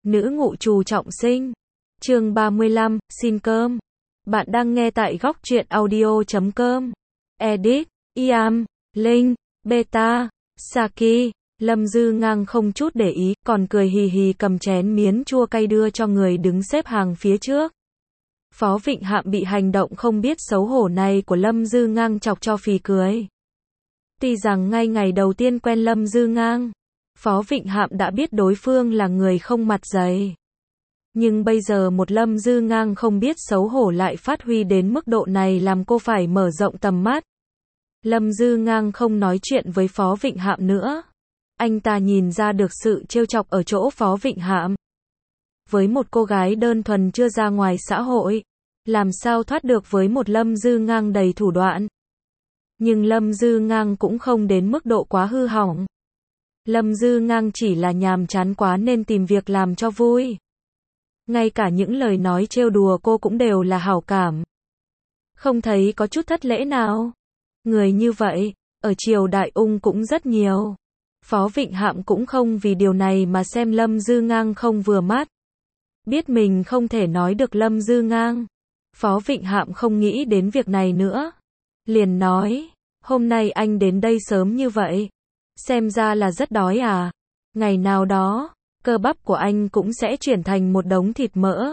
Nữ ngụ trù trọng sinh. Chương 35, xin cơm. Bạn đang nghe tại góc truyện audio.com. Edit, Iam, Linh, Beta, Saki. Lâm Dư Ngang không chút để ý, còn cười hì hì cầm chén miến chua cay đưa cho người đứng xếp hàng phía trước. Phó Vịnh Hạm bị hành động không biết xấu hổ này của Lâm Dư Ngang chọc cho phì cười. Tuy rằng ngay ngày đầu tiên quen Lâm Dư Ngang, Phó Vịnh Hạm đã biết đối phương là người không mặt dày. Nhưng bây giờ một Lâm Dư Ngang không biết xấu hổ lại phát huy đến mức độ này làm cô phải mở rộng tầm mắt. Lâm Dư Ngang không nói chuyện với Phó Vịnh Hạm nữa. Anh ta nhìn ra được sự trêu chọc ở chỗ Phó Vịnh Hạm. Với một cô gái đơn thuần chưa ra ngoài xã hội, làm sao thoát được với một Lâm Dư Ngang đầy thủ đoạn. Nhưng Lâm Dư Ngang cũng không đến mức độ quá hư hỏng. Lâm Dư Ngang chỉ là nhàm chán quá nên tìm việc làm cho vui. Ngay cả những lời nói trêu đùa cô cũng đều là hảo cảm. Không thấy có chút thất lễ nào. Người như vậy, ở triều Đại Ung cũng rất nhiều. Phó Vịnh Hạm cũng không vì điều này mà xem Lâm Dư Ngang không vừa mắt. Biết mình không thể nói được Lâm Dư Ngang, Phó Vịnh Hạm không nghĩ đến việc này nữa. Liền nói, hôm nay anh đến đây sớm như vậy, xem ra là rất đói à. Ngày nào đó, cơ bắp của anh cũng sẽ chuyển thành một đống thịt mỡ.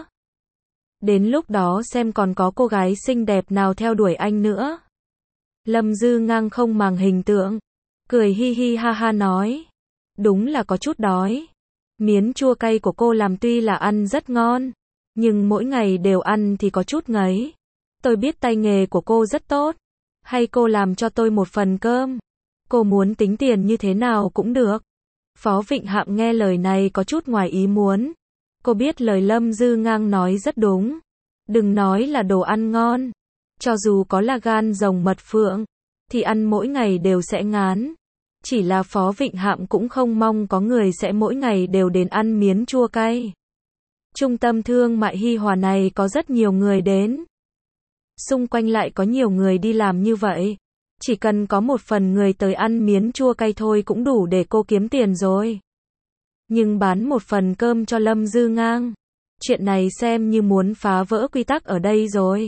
Đến lúc đó xem còn có cô gái xinh đẹp nào theo đuổi anh nữa. Lâm Dư Ngang không màng hình tượng, cười hi hi ha ha nói, đúng là có chút đói. Miến chua cay của cô làm tuy là ăn rất ngon, nhưng mỗi ngày đều ăn thì có chút ngấy. Tôi biết tay nghề của cô rất tốt, hay cô làm cho tôi một phần cơm. Cô muốn tính tiền như thế nào cũng được. Phó Vịnh Hạm nghe lời này có chút ngoài ý muốn. Cô biết lời Lâm Dư Ngang nói rất đúng. Đừng nói là đồ ăn ngon, cho dù có là gan rồng mật phượng, thì ăn mỗi ngày đều sẽ ngán. Chỉ là Phó Vịnh Hạm cũng không mong có người sẽ mỗi ngày đều đến ăn miến chua cay. Trung tâm thương mại Hi Hòa này có rất nhiều người đến. Xung quanh lại có nhiều người đi làm như vậy. Chỉ cần có một phần người tới ăn miến chua cay thôi cũng đủ để cô kiếm tiền rồi. Nhưng bán một phần cơm cho Lâm Dư Ngang, chuyện này xem như muốn phá vỡ quy tắc ở đây rồi.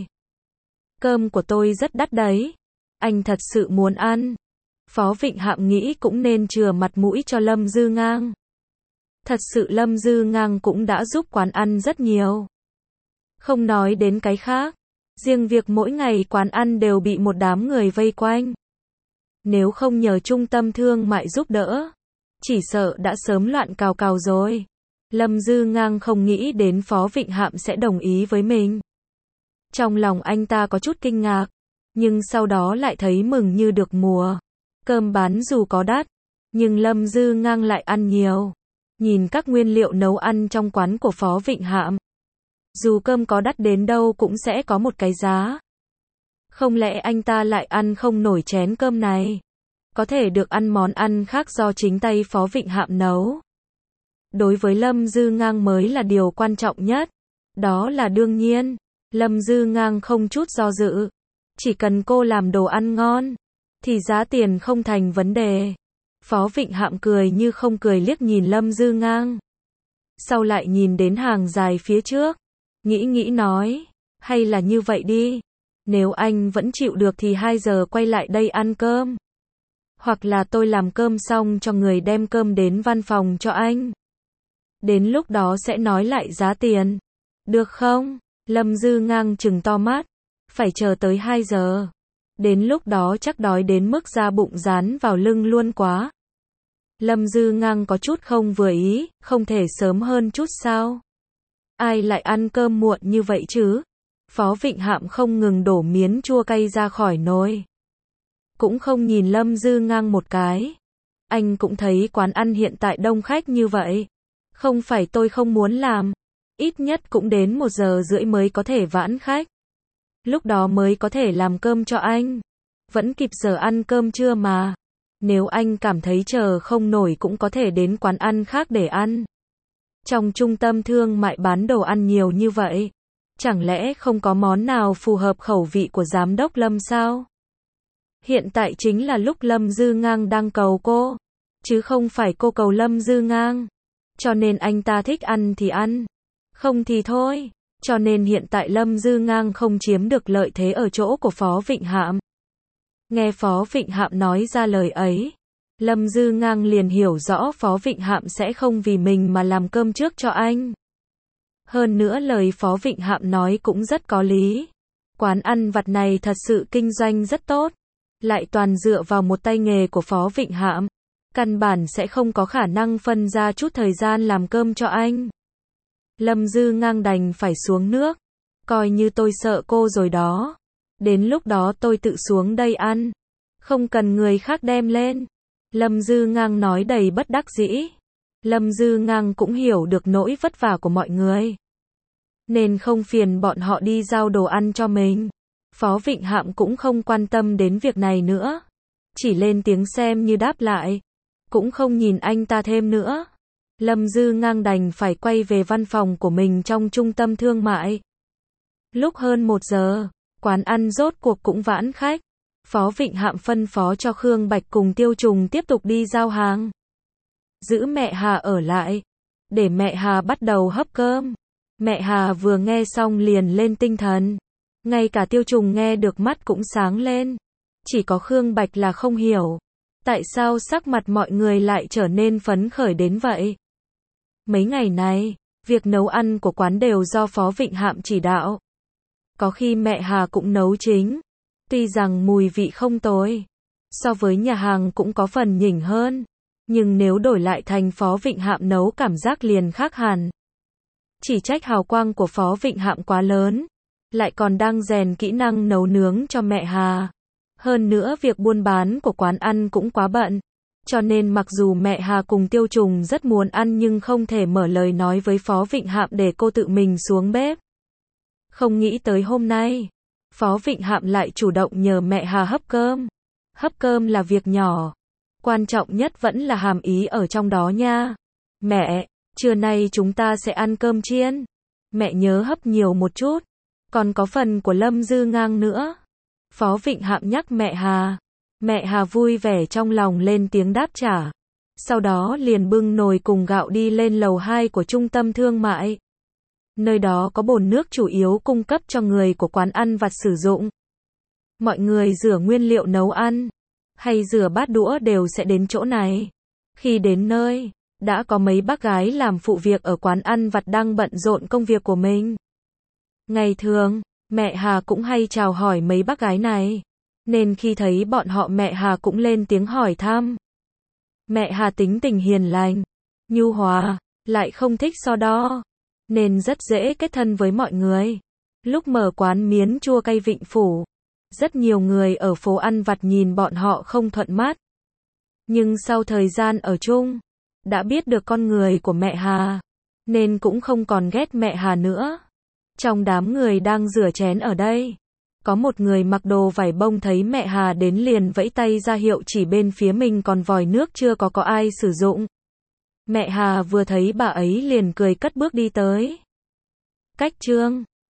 Cơm của tôi rất đắt đấy. Anh thật sự muốn ăn. Phó Vịnh Hạm nghĩ cũng nên chừa mặt mũi cho Lâm Dư Ngang. Thật sự Lâm Dư Ngang cũng đã giúp quán ăn rất nhiều. Không nói đến cái khác, riêng việc mỗi ngày quán ăn đều bị một đám người vây quanh. Nếu không nhờ trung tâm thương mại giúp đỡ, chỉ sợ đã sớm loạn cào cào rồi. Lâm Dư Ngang không nghĩ đến Phó Vịnh Hạm sẽ đồng ý với mình. Trong lòng anh ta có chút kinh ngạc, nhưng sau đó lại thấy mừng như được mùa. Cơm bán dù có đắt, nhưng Lâm Dư Ngang lại ăn nhiều. Nhìn các nguyên liệu nấu ăn trong quán của Phó Vịnh Hạm, dù cơm có đắt đến đâu cũng sẽ có một cái giá. Không lẽ anh ta lại ăn không nổi chén cơm này? Có thể được ăn món ăn khác do chính tay Phó Vịnh Hạm nấu. Đối với Lâm Dư Ngang mới là điều quan trọng nhất. Đó là đương nhiên. Lâm Dư Ngang không chút do dự. Chỉ cần cô làm đồ ăn ngon, thì giá tiền không thành vấn đề. Phó Vịnh Hạm cười như không cười liếc nhìn Lâm Dư Ngang. Sau lại nhìn đến hàng dài phía trước. Nghĩ nói, hay là như vậy đi. Nếu anh vẫn chịu được thì 2 giờ quay lại đây ăn cơm. Hoặc là tôi làm cơm xong cho người đem cơm đến văn phòng cho anh. Đến lúc đó sẽ nói lại giá tiền. Được không? Lâm Dư Ngang trừng to mắt. Phải chờ tới 2 giờ. Đến lúc đó chắc đói đến mức da bụng dán vào lưng luôn quá. Lâm Dư Ngang có chút không vừa ý, không thể sớm hơn chút sao? Ai lại ăn cơm muộn như vậy chứ? Phó Vịnh Hạm không ngừng đổ miến chua cay ra khỏi nồi. Cũng không nhìn Lâm Dư Ngang một cái. Anh cũng thấy quán ăn hiện tại đông khách như vậy. Không phải tôi không muốn làm. Ít nhất cũng đến 1 giờ rưỡi mới có thể vãn khách. Lúc đó mới có thể làm cơm cho anh. Vẫn kịp giờ ăn cơm trưa mà. Nếu anh cảm thấy chờ không nổi cũng có thể đến quán ăn khác để ăn. Trong trung tâm thương mại bán đồ ăn nhiều như vậy, chẳng lẽ không có món nào phù hợp khẩu vị của giám đốc Lâm sao? Hiện tại chính là lúc Lâm Dư Ngang đang cầu cô, chứ không phải cô cầu Lâm Dư Ngang. cho nên anh ta thích ăn thì ăn, không thì thôi. Cho nên hiện tại Lâm Dư Ngang không chiếm được lợi thế ở chỗ của Phó Vịnh Hạm. Nghe Phó Vịnh Hạm nói ra lời ấy, Lâm Dư Ngang liền hiểu rõ Phó Vịnh Hạm sẽ không vì mình mà làm cơm trước cho anh. Hơn nữa lời Phó Vịnh Hạm nói cũng rất có lý. Quán ăn vặt này thật sự kinh doanh rất tốt, lại toàn dựa vào một tay nghề của Phó Vịnh Hạm, căn bản sẽ không có khả năng phân ra chút thời gian làm cơm cho anh. Lâm Dư Ngang đành phải xuống nước, coi như tôi sợ cô rồi đó. Đến lúc đó tôi tự xuống đây ăn, không cần người khác đem lên. Lâm Dư Ngang nói đầy bất đắc dĩ. Lâm Dư Ngang cũng hiểu được nỗi vất vả của mọi người, nên không phiền bọn họ đi giao đồ ăn cho mình. Phó Vịnh Hạm cũng không quan tâm đến việc này nữa, chỉ lên tiếng xem như đáp lại, cũng không nhìn anh ta thêm nữa. Lâm Dư Ngang đành phải quay về văn phòng của mình trong trung tâm thương mại. Lúc hơn 1 giờ, quán ăn rốt cuộc cũng vãn khách. Phó Vịnh Hạm phân phó cho Khương Bạch cùng Tiêu Trùng tiếp tục đi giao hàng, giữ mẹ Hà ở lại, để mẹ Hà bắt đầu hấp cơm. Mẹ Hà vừa nghe xong liền lên tinh thần, ngay cả Tiêu Trùng nghe được mắt cũng sáng lên. Chỉ có Khương Bạch là không hiểu, tại sao sắc mặt mọi người lại trở nên phấn khởi đến vậy. Mấy ngày này, việc nấu ăn của quán đều do Phó Vịnh Hạm chỉ đạo. Có khi mẹ Hà cũng nấu chính, tuy rằng mùi vị không tồi, so với nhà hàng cũng có phần nhỉnh hơn, nhưng nếu đổi lại thành Phó Vịnh Hạm nấu cảm giác liền khác hẳn. Chỉ trách hào quang của Phó Vịnh Hạm quá lớn, lại còn đang rèn kỹ năng nấu nướng cho mẹ Hà. Hơn nữa việc buôn bán của quán ăn cũng quá bận, cho nên mặc dù mẹ Hà cùng Tiêu Trùng rất muốn ăn nhưng không thể mở lời nói với Phó Vịnh Hạm để cô tự mình xuống bếp. Không nghĩ tới hôm nay, Phó Vịnh Hạm lại chủ động nhờ mẹ Hà hấp cơm. Hấp cơm là việc nhỏ, quan trọng nhất vẫn là hàm ý ở trong đó nha. Mẹ, trưa nay chúng ta sẽ ăn cơm chiên. Mẹ nhớ hấp nhiều một chút, còn có phần của Lâm Dư Ngang nữa. Phó Vịnh Hạm nhắc mẹ Hà. Mẹ Hà vui vẻ trong lòng lên tiếng đáp trả. Sau đó liền bưng nồi cùng gạo đi lên lầu 2 của trung tâm thương mại. Nơi đó có bồn nước chủ yếu cung cấp cho người của quán ăn vặt sử dụng. Mọi người rửa nguyên liệu nấu ăn, hay rửa bát đũa đều sẽ đến chỗ này. Khi đến nơi, đã có mấy bác gái làm phụ việc ở quán ăn vặt đang bận rộn công việc của mình. Ngày thường, mẹ Hà cũng hay chào hỏi mấy bác gái này, nên khi thấy bọn họ mẹ Hà cũng lên tiếng hỏi thăm. Mẹ Hà tính tình hiền lành, nhu hòa, lại không thích so đo, nên rất dễ kết thân với mọi người. Lúc mở quán miến chua cay Vịnh Phủ, rất nhiều người ở phố ăn vặt nhìn bọn họ không thuận mắt. Nhưng sau thời gian ở chung, đã biết được con người của mẹ Hà, nên cũng không còn ghét mẹ Hà nữa. Trong đám người đang rửa chén ở đây, có một người mặc đồ vải bông thấy mẹ Hà đến liền vẫy tay ra hiệu chỉ bên phía mình còn vòi nước chưa có ai sử dụng. Mẹ Hà vừa thấy bà ấy liền cười cất bước đi tới. Cách chương